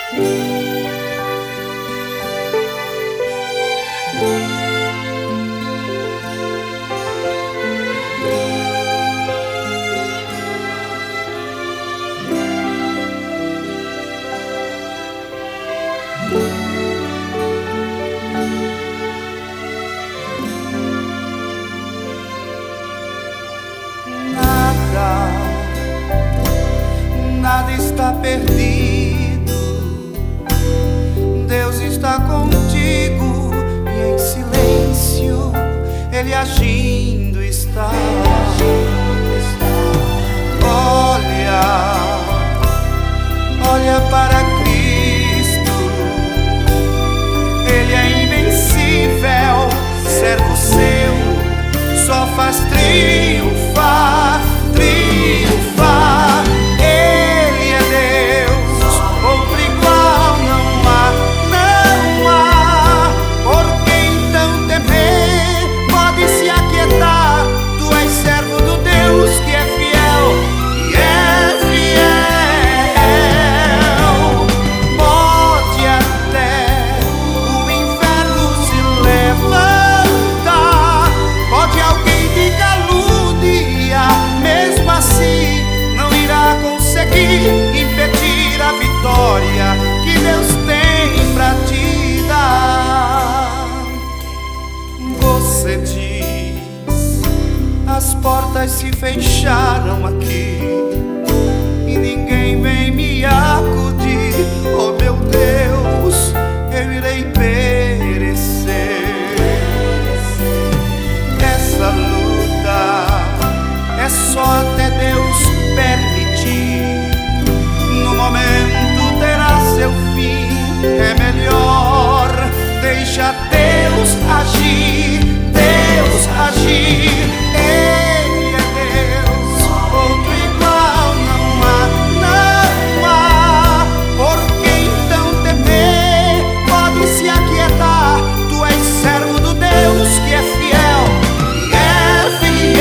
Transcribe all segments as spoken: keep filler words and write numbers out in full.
Nada, nada está perdido. Deus está contigo e em silêncio Ele agindo está. Olha, olha para Cristo, Ele é invencível, servo seu, só faz triunfar, triunfar. Ele é Deus, outro igual não há, não há. Por quem então temer, pode se aquietar. Tu és servo do Deus que é fiel, e é fiel. Pode até o inferno se levantar, pode alguém te caluniar, mesmo assim não irá conseguir impedir a vitória que Deus tem pra te dar. Você diz: as portas se fecharam aqui e ninguém vem me acudir. Oh meu Deus, eu irei perecer. Essa luta é só até Deus permitir. No momento terá seu fim. É melhor deixa Deus agir, Deus agir. Ele é Deus, outro igual não há, não há. Por que então temer? Pode se aquietar. Tu és servo do Deus que é fiel, e é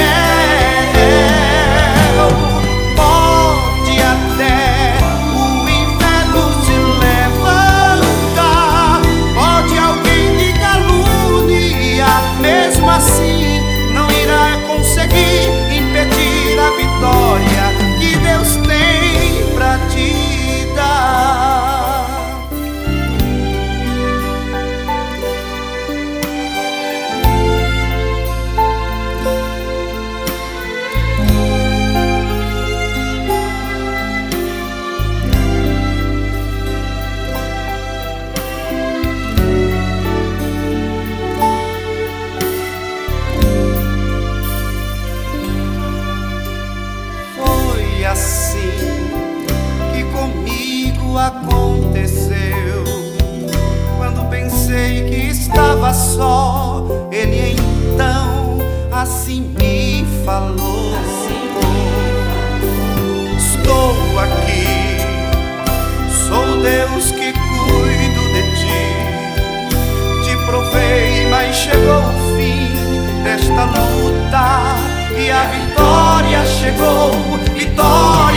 fiel. Pode até o inferno se levantar, pode alguém te caluniar, mesmo assim não irá conseguir impedir a vitória que Deus tem pra te dar. Foi assim que comigo aconteceu. Quando pensei que estava só, Ele então assim me falou: estou aqui, sou Deus que cuido de ti. Te provei, mas chegou o fim desta luta e a vitória chegou, vitória.